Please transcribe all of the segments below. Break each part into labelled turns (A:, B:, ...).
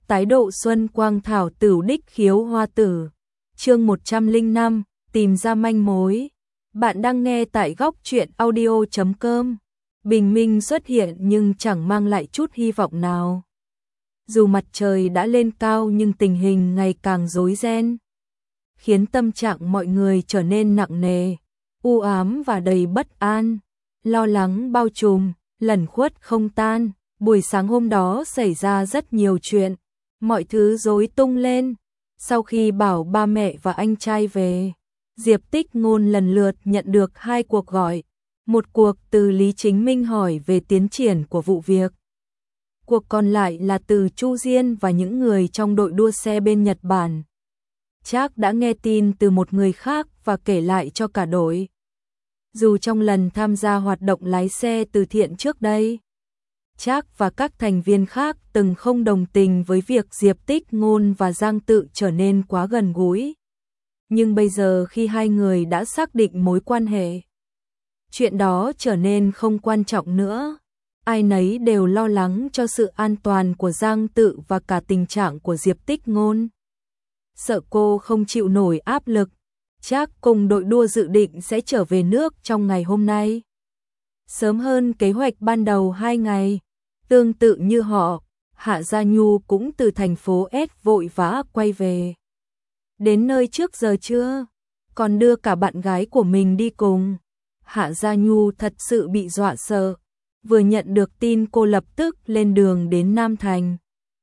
A: tái độ xuân quang thảo tửu đích khiếu hoa tử. Chương 105, tìm ra manh mối. Bạn đang nghe tại góc truyện audio.com. Bình minh xuất hiện nhưng chẳng mang lại chút hy vọng nào. Dù mặt trời đã lên cao nhưng tình hình ngày càng rối ren, khiến tâm trạng mọi người trở nên nặng nề, u ám và đầy bất an. Lo lắng bao trùm, lẩn khuất không tan. Buổi sáng hôm đó xảy ra rất nhiều chuyện, mọi thứ rối tung lên. Sau khi bảo ba mẹ và anh trai về, Diệp Tích Ngôn lần lượt nhận được 2 cuộc gọi. Một cuộc từ Lý Chính Minh hỏi về tiến triển của vụ việc. Cuộc còn lại là từ Chu Diên và những người trong đội đua xe bên Nhật Bản. Trác đã nghe tin từ một người khác và kể lại cho cả đội. Dù trong lần tham gia hoạt động lái xe từ thiện trước đây, Trác và các thành viên khác từng không đồng tình với việc Diệp Tích Ngôn và Giang Tự trở nên quá gần gũi. Nhưng bây giờ khi hai người đã xác định mối quan hệ, chuyện đó trở nên không quan trọng nữa. Ai nấy đều lo lắng cho sự an toàn của Giang Tự và cả tình trạng của Diệp Tích Ngôn. Sợ cô không chịu nổi áp lực, Trác cùng đội đua dự định sẽ trở về nước trong ngày hôm nay, sớm hơn kế hoạch ban đầu 2 ngày. Tương tự như họ, Hạ Gia Nhu cũng từ thành phố S vội vã quay về. Đến nơi trước giờ trưa, còn đưa cả bạn gái của mình đi cùng. Hạ Gia Nhu thật sự bị dọa sợ. Vừa nhận được tin cô lập tức lên đường đến Nam Thành,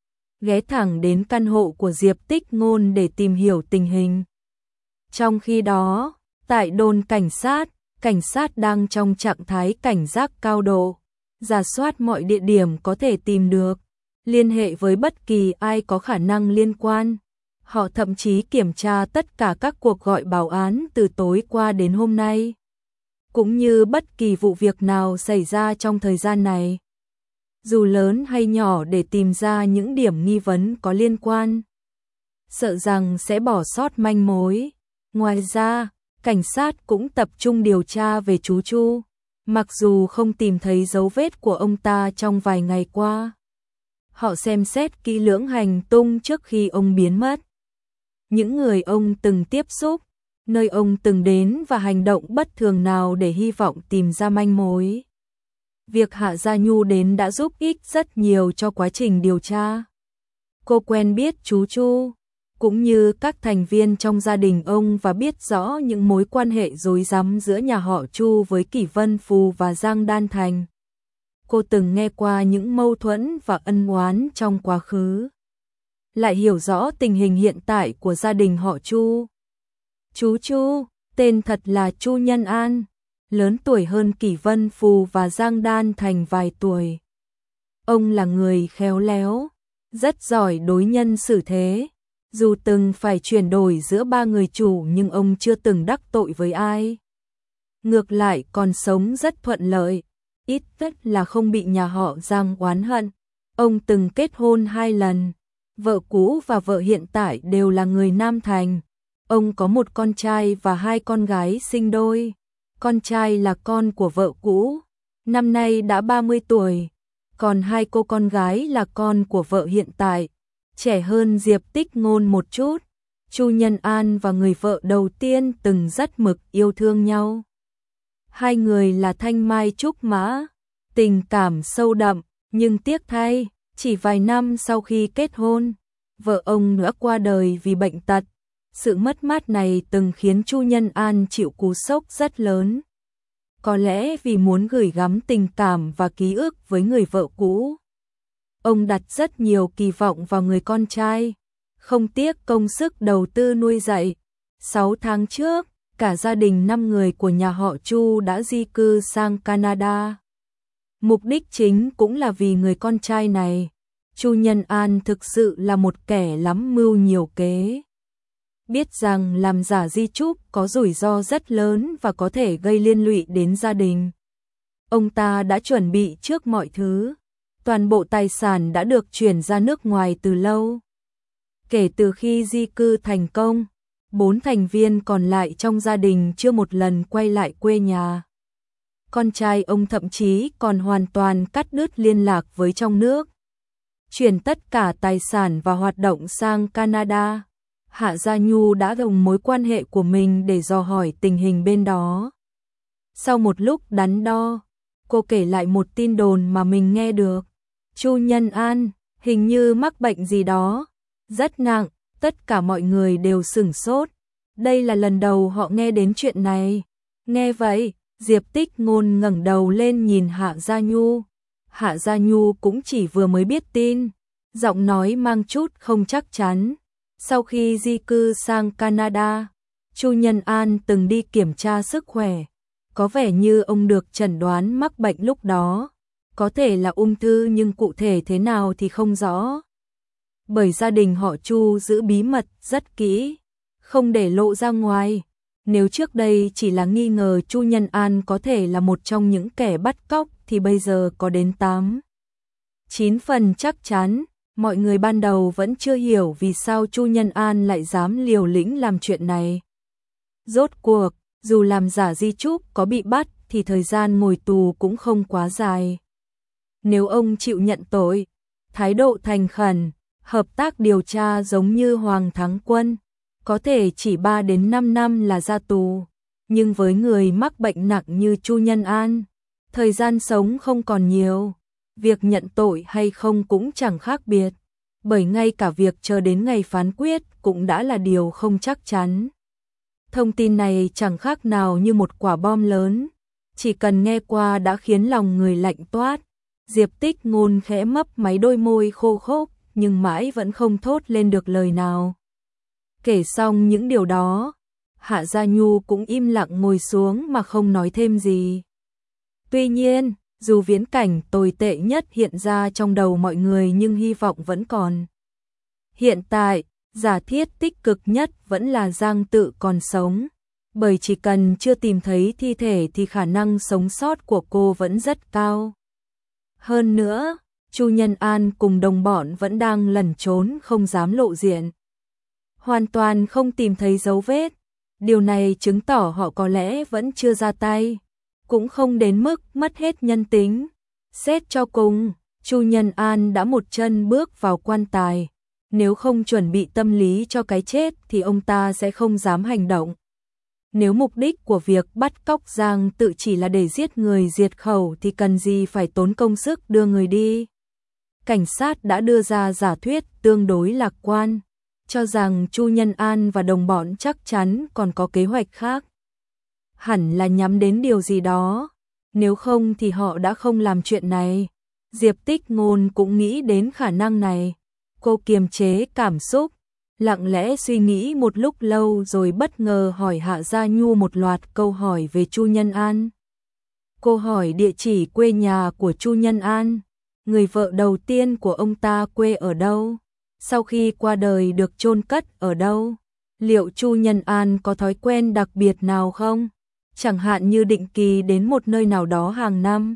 A: ghé thẳng đến căn hộ của Diệp Tích Ngôn để tìm hiểu tình hình. Trong khi đó, tại đồn cảnh sát đang trong trạng thái cảnh giác cao độ, rà soát mọi địa điểm có thể tìm được, liên hệ với bất kỳ ai có khả năng liên quan. Họ thậm chí kiểm tra tất cả các cuộc gọi báo án từ tối qua đến hôm nay, cũng như bất kỳ vụ việc nào xảy ra trong thời gian này, dù lớn hay nhỏ, để tìm ra những điểm nghi vấn có liên quan, sợ rằng sẽ bỏ sót manh mối. Ngoài ra, cảnh sát cũng tập trung điều tra về chú Chu. Mặc dù không tìm thấy dấu vết của ông ta trong vài ngày qua, họ xem xét kỹ lưỡng hành tung trước khi ông biến mất, những người ông từng tiếp xúc, nơi ông từng đến và hành động bất thường nào để hy vọng tìm ra manh mối. Việc Hạ Gia Nhu đến đã giúp ích rất nhiều cho quá trình điều tra. Cô quen biết chú Chu, cũng như các thành viên trong gia đình ông và biết rõ những mối quan hệ rối rắm giữa nhà họ Chu với Kỷ Vân Phù và Giang Đan Thành. Cô từng nghe qua những mâu thuẫn và ân oán trong quá khứ, lại hiểu rõ tình hình hiện tại của gia đình họ Chu. Chú Chu, tên thật là Chu Nhân An, lớn tuổi hơn Kỷ Vân Phù và Giang Đan Thành vài tuổi. Ông là người khéo léo, rất giỏi đối nhân xử thế. Dù từng phải chuyển đổi giữa 3 người chủ nhưng ông chưa từng đắc tội với ai. Ngược lại còn sống rất thuận lợi, ít nhất là không bị nhà họ Giang oán hận. Ông từng kết hôn 2 lần, vợ cũ và vợ hiện tại đều là người Nam Thành. Ông có một con trai và 2 con gái sinh đôi. Con trai là con của vợ cũ, năm nay đã 30 tuổi, còn 2 cô con gái là con của vợ hiện tại, trẻ hơn Diệp Tích Ngôn một chút. Chu Nhân An và người vợ đầu tiên từng rất mực yêu thương nhau. 2 người là thanh mai trúc mã, tình cảm sâu đậm, nhưng tiếc thay, chỉ vài năm sau khi kết hôn, vợ ông đã qua đời vì bệnh tật. Sự mất mát này từng khiến Chu Nhân An chịu cú sốc rất lớn. Có lẽ vì muốn gửi gắm tình cảm và ký ức với người vợ cũ, ông đặt rất nhiều kỳ vọng vào người con trai, không tiếc công sức đầu tư nuôi dạy. 6 tháng trước, cả gia đình 5 người của nhà họ Chu đã di cư sang Canada. Mục đích chính cũng là vì người con trai này. Chu Nhân An thực sự là một kẻ lắm mưu nhiều kế. Biết rằng làm giả di chúc có rủi ro rất lớn và có thể gây liên lụy đến gia đình, ông ta đã chuẩn bị trước mọi thứ. Toàn bộ tài sản đã được chuyển ra nước ngoài từ lâu. Kể từ khi di cư thành công, 4 thành viên còn lại trong gia đình chưa một lần quay lại quê nhà. Con trai ông thậm chí còn hoàn toàn cắt đứt liên lạc với trong nước. chuyển tất cả tài sản và hoạt động sang Canada. Hạ Gia Nhu đã dùng mối quan hệ của mình để dò hỏi tình hình bên đó. Sau một lúc đắn đo, cô kể lại một tin đồn mà mình nghe được. Chu Nhân An hình như mắc bệnh gì đó, rất nặng, tất cả mọi người đều sửng sốt. Đây là lần đầu họ nghe đến chuyện này. Nghe vậy, Diệp Tích Ngôn ngẩng đầu lên nhìn Hạ Gia Nhu. Hạ Gia Nhu cũng chỉ vừa mới biết tin, giọng nói mang chút không chắc chắn. Sau khi di cư sang Canada, Chu Nhân An từng đi kiểm tra sức khỏe. Có vẻ như ông được chẩn đoán mắc bệnh lúc đó. Có thể là ung thư nhưng cụ thể thế nào thì không rõ. Bởi gia đình họ Chu giữ bí mật rất kỹ, không để lộ ra ngoài. Nếu trước đây chỉ là nghi ngờ Chu Nhân An có thể là một trong những kẻ bắt cóc thì bây giờ có đến 8-9 phần chắc chắn. Mọi người ban đầu vẫn chưa hiểu vì sao Chu Nhân An lại dám liều lĩnh làm chuyện này. Rốt cuộc, dù làm giả di chúc có bị bắt thì thời gian ngồi tù cũng không quá dài. Nếu ông chịu nhận tội, thái độ thành khẩn, hợp tác điều tra giống như Hoàng Thắng Quân, có thể chỉ 3 đến 5 năm là ra tù. Nhưng với người mắc bệnh nặng như Chu Nhân An, thời gian sống không còn nhiều. Việc nhận tội hay không cũng chẳng khác biệt, bởi ngay cả việc chờ đến ngày phán quyết cũng đã là điều không chắc chắn. Thông tin này chẳng khác nào như một quả bom lớn, chỉ cần nghe qua đã khiến lòng người lạnh toát. Diệp Tích Ngôn khẽ mấp máy đôi môi khô khốc, nhưng mãi vẫn không thốt lên được lời nào. Kể xong những điều đó, Hạ Gia Nhu cũng im lặng ngồi xuống mà không nói thêm gì. Tuy nhiên, dù viễn cảnh tồi tệ nhất hiện ra trong đầu mọi người nhưng hy vọng vẫn còn. Hiện tại, giả thiết tích cực nhất vẫn là Giang Tự còn sống, bởi chỉ cần chưa tìm thấy thi thể thì khả năng sống sót của cô vẫn rất cao. Hơn nữa, Chu Nhân An cùng đồng bọn vẫn đang lẩn trốn không dám lộ diện. Hoàn toàn không tìm thấy dấu vết, điều này chứng tỏ họ có lẽ vẫn chưa ra tay. Cũng không đến mức mất hết nhân tính. Xét cho cùng, Chu Nhân An đã một chân bước vào quan tài. Nếu không chuẩn bị tâm lý cho cái chết thì ông ta sẽ không dám hành động. Nếu mục đích của việc bắt cóc Giang Tự chỉ là để giết người diệt khẩu thì cần gì phải tốn công sức đưa người đi. Cảnh sát đã đưa ra giả thuyết tương đối lạc quan, cho rằng Chu Nhân An và đồng bọn chắc chắn còn có kế hoạch khác. Hẳn là nhắm đến điều gì đó, nếu không thì họ đã không làm chuyện này. Diệp Tích Ngôn cũng nghĩ đến khả năng này. Cô kiềm chế cảm xúc, lặng lẽ suy nghĩ một lúc lâu rồi bất ngờ hỏi Hạ Gia Nhu một loạt câu hỏi về Chu Nhân An. Cô hỏi địa chỉ quê nhà của Chu Nhân An, người vợ đầu tiên của ông ta quê ở đâu, sau khi qua đời được chôn cất ở đâu, liệu Chu Nhân An có thói quen đặc biệt nào không? Chẳng hạn như định kỳ đến một nơi nào đó hàng năm.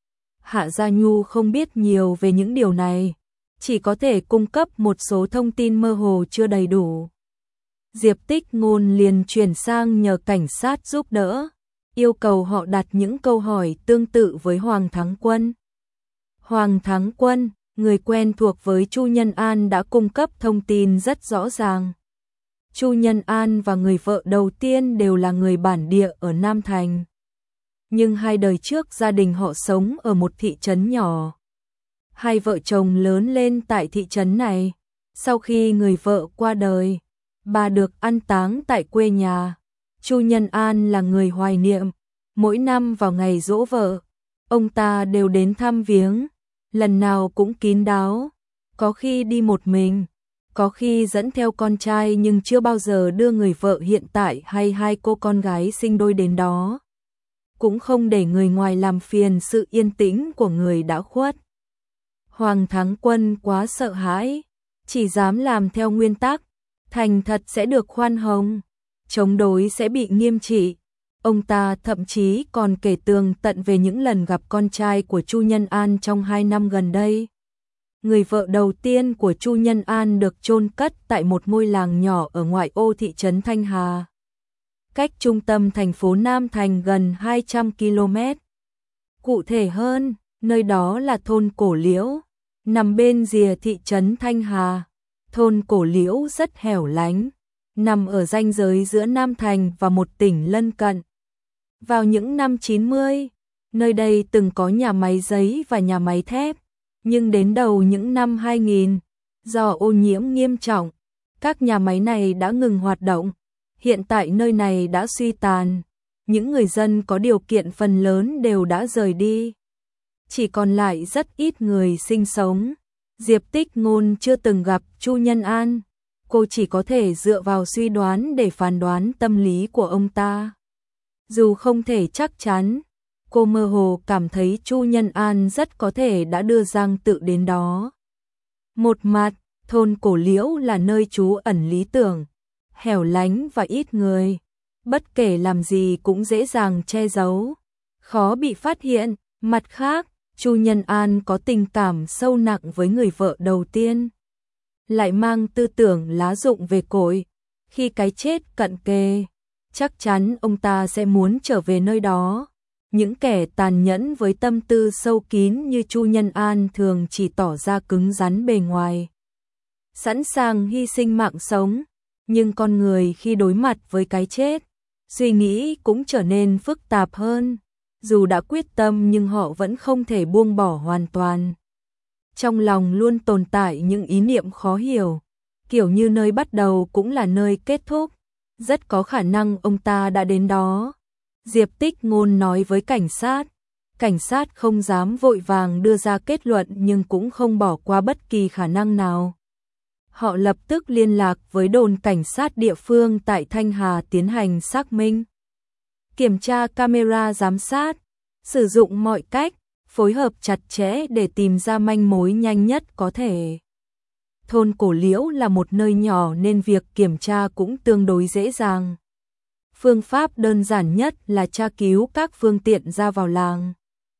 A: Hạ Gia Nhu không biết nhiều về những điều này, chỉ có thể cung cấp một số thông tin mơ hồ chưa đầy đủ. Diệp Tích Ngôn liền chuyển sang nhờ cảnh sát giúp đỡ, yêu cầu họ đặt những câu hỏi tương tự với Hoàng Thắng Quân. Hoàng Thắng Quân, người quen thuộc với Chu Nhân An đã cung cấp thông tin rất rõ ràng. Chu Nhân An và người vợ đầu tiên đều là người bản địa ở Nam Thành. Nhưng 2 đời trước gia đình họ sống ở một thị trấn nhỏ. 2 vợ chồng lớn lên tại thị trấn này. Sau khi người vợ qua đời, bà được an táng tại quê nhà. Chu Nhân An là người hoài niệm. Mỗi năm vào ngày giỗ vợ, ông ta đều đến thăm viếng. Lần nào cũng kín đáo. Có khi đi một mình, có khi dẫn theo con trai nhưng chưa bao giờ đưa người vợ hiện tại hay 2 cô con gái sinh đôi đến đó. Cũng không để người ngoài làm phiền sự yên tĩnh của người đã khuất. Hoàng Thắng Quân quá sợ hãi, chỉ dám làm theo nguyên tắc, thành thật sẽ được khoan hồng, chống đối sẽ bị nghiêm trị. Ông ta thậm chí còn kể tường tận về những lần gặp con trai của Chu Nhân An trong 2 năm gần đây. Người vợ đầu tiên của Chu Nhân An được chôn cất tại một ngôi làng nhỏ ở ngoại ô thị trấn Thanh Hà, cách trung tâm thành phố Nam Thành gần 200 km. Cụ thể hơn, nơi đó là thôn Cổ Liễu, nằm bên rìa thị trấn Thanh Hà. Thôn Cổ Liễu rất hẻo lánh, nằm ở ranh giới giữa Nam Thành và một tỉnh lân cận. Vào những năm 90, nơi đây từng có nhà máy giấy và nhà máy thép, nhưng đến đầu những năm 2000, do ô nhiễm nghiêm trọng, các nhà máy này đã ngừng hoạt động. Hiện tại nơi này đã suy tàn, những người dân có điều kiện phần lớn đều đã rời đi. Chỉ còn lại rất ít người sinh sống. Diệp Tích Ngôn chưa từng gặp Chu Nhân An, cô chỉ có thể dựa vào suy đoán để phán đoán tâm lý của ông ta. Dù không thể chắc chắn, cô mơ hồ cảm thấy Chu Nhân An rất có thể đã đưa Giang Tự đến đó. Một mặt, thôn Cổ Liễu là nơi trú ẩn lý tưởng, hẻo lánh và ít người, bất kể làm gì cũng dễ dàng che giấu, khó bị phát hiện. Mặt khác, Chu Nhân An có tình cảm sâu nặng với người vợ đầu tiên, lại mang tư tưởng lá rụng về cội. Khi cái chết cận kề, chắc chắn ông ta sẽ muốn trở về nơi đó. Những kẻ tàn nhẫn với tâm tư sâu kín như Chu Nhân An thường chỉ tỏ ra cứng rắn bề ngoài, sẵn sàng hy sinh mạng sống, nhưng con người khi đối mặt với cái chết, suy nghĩ cũng trở nên phức tạp hơn. Dù đã quyết tâm nhưng họ vẫn không thể buông bỏ hoàn toàn. Trong lòng luôn tồn tại những ý niệm khó hiểu, kiểu như nơi bắt đầu cũng là nơi kết thúc. Rất có khả năng ông ta đã đến đó. Diệp Tích Ngôn nói với cảnh sát. Cảnh sát không dám vội vàng đưa ra kết luận nhưng cũng không bỏ qua bất kỳ khả năng nào. Họ lập tức liên lạc với đồn cảnh sát địa phương tại Thanh Hà tiến hành xác minh, kiểm tra camera giám sát, sử dụng mọi cách, phối hợp chặt chẽ để tìm ra manh mối nhanh nhất có thể. Thôn Cổ Liễu là một nơi nhỏ nên việc kiểm tra cũng tương đối dễ dàng. Phương pháp đơn giản nhất là tra cứu các phương tiện ra vào làng.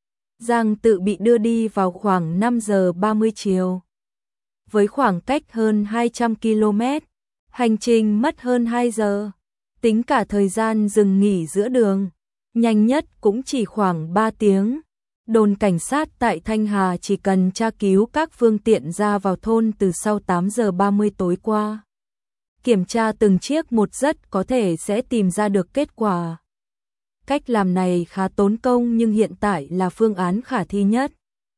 A: Giang Tự bị đưa đi vào khoảng 5 giờ 30 chiều. Với khoảng cách hơn 200 km, hành trình mất hơn 2 giờ. Tính cả thời gian dừng nghỉ giữa đường, nhanh nhất cũng chỉ khoảng 3 tiếng. Đồn cảnh sát tại Thanh Hà chỉ cần tra cứu các phương tiện ra vào thôn từ sau 8 giờ 30 tối qua. Kiểm tra từng chiếc một rất có thể sẽ tìm ra được kết quả. Cách làm này khá tốn công nhưng hiện tại là phương án khả thi nhất.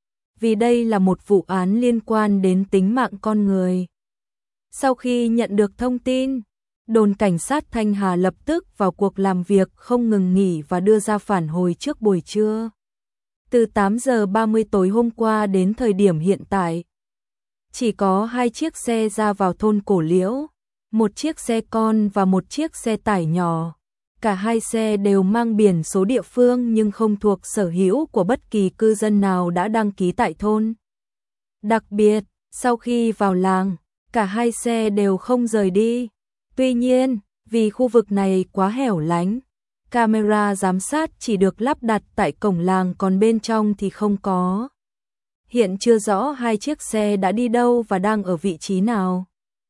A: Vì đây là một vụ án liên quan đến tính mạng con người. Sau khi nhận được thông tin, đồn cảnh sát Thanh Hà lập tức vào cuộc làm việc không ngừng nghỉ và đưa ra phản hồi trước buổi trưa. Từ 8 giờ 30 tối hôm qua đến thời điểm hiện tại, chỉ có 2 chiếc xe ra vào thôn Cổ Liễu, một chiếc xe con và một chiếc xe tải nhỏ. Cả hai xe đều mang biển số địa phương nhưng không thuộc sở hữu của bất kỳ cư dân nào đã đăng ký tại thôn. Đặc biệt, sau khi vào làng, cả hai xe đều không rời đi. Tuy nhiên, vì khu vực này quá hẻo lánh, camera giám sát chỉ được lắp đặt tại cổng làng còn bên trong thì không có. Hiện chưa rõ hai chiếc xe đã đi đâu và đang ở vị trí nào.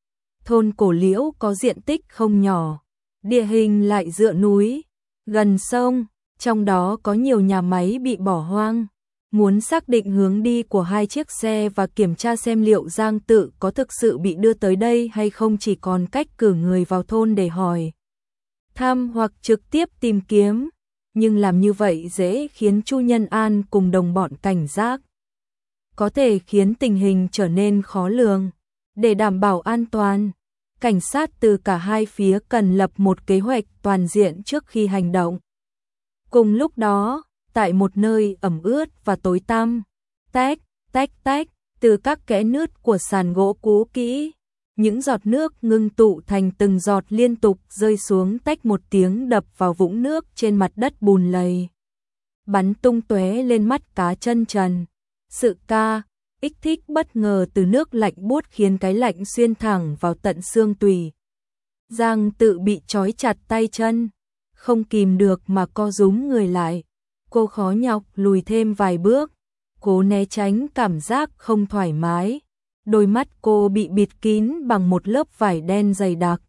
A: Thôn Cổ Liễu có diện tích không nhỏ, địa hình lại dựa núi, gần sông, trong đó có nhiều nhà máy bị bỏ hoang. Muốn xác định hướng đi của hai chiếc xe và kiểm tra xem liệu Giang Tự có thực sự bị đưa tới đây hay không chỉ còn cách cử người vào thôn để hỏi thăm hoặc trực tiếp tìm kiếm. Nhưng làm như vậy dễ khiến Chu Nhân An cùng đồng bọn cảnh giác, có thể khiến tình hình trở nên khó lường. Để đảm bảo an toàn, cảnh sát từ cả hai phía cần lập một kế hoạch toàn diện trước khi hành động. Cùng lúc đó, tại một nơi ẩm ướt và tối tăm, tách, tách tách, từ các kẽ nứt của sàn gỗ cũ kỹ, những giọt nước ngưng tụ thành từng giọt liên tục rơi xuống tách một tiếng đập vào vũng nước trên mặt đất bùn lầy, bắn tung tóe lên mắt cá chân trần. Sự kích thích bất ngờ từ nước lạnh buốt khiến cái lạnh xuyên thẳng vào tận xương tủy. Giang Tự bị trói chặt tay chân, không kìm được mà co rúm người lại. Cô khó nhọc lùi thêm vài bước, cố né tránh cảm giác không thoải mái. Đôi mắt cô bị bịt kín bằng một lớp vải đen dày đặc.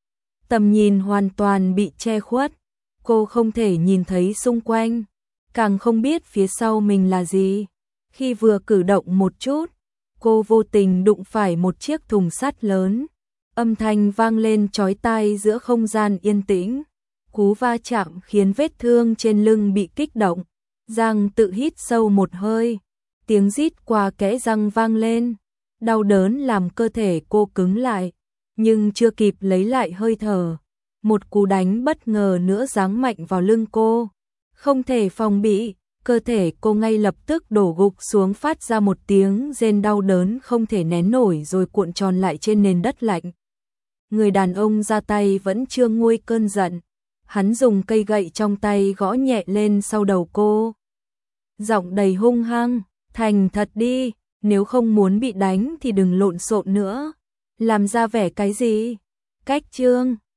A: Tầm nhìn hoàn toàn bị che khuất, cô không thể nhìn thấy xung quanh, càng không biết phía sau mình là gì. Khi vừa cử động một chút, cô vô tình đụng phải một chiếc thùng sắt lớn. Âm thanh vang lên chói tai giữa không gian yên tĩnh. Cú va chạm khiến vết thương trên lưng bị kích động. Giang tự hít sâu một hơi. Tiếng rít qua kẽ răng vang lên. Đau đớn làm cơ thể cô cứng lại. Nhưng chưa kịp lấy lại hơi thở. Một cú đánh bất ngờ nữa giáng mạnh vào lưng cô. Không thể phòng bị. Cơ thể cô ngay lập tức đổ gục xuống phát ra một tiếng rên đau đớn không thể nén nổi rồi cuộn tròn lại trên nền đất lạnh. Người đàn ông ra tay vẫn chưa nguôi cơn giận. Hắn dùng cây gậy trong tay gõ nhẹ lên sau đầu cô. Giọng đầy hung hăng, thành thật đi, nếu không muốn bị đánh thì đừng lộn xộn nữa. Làm ra vẻ cái gì? Cách chương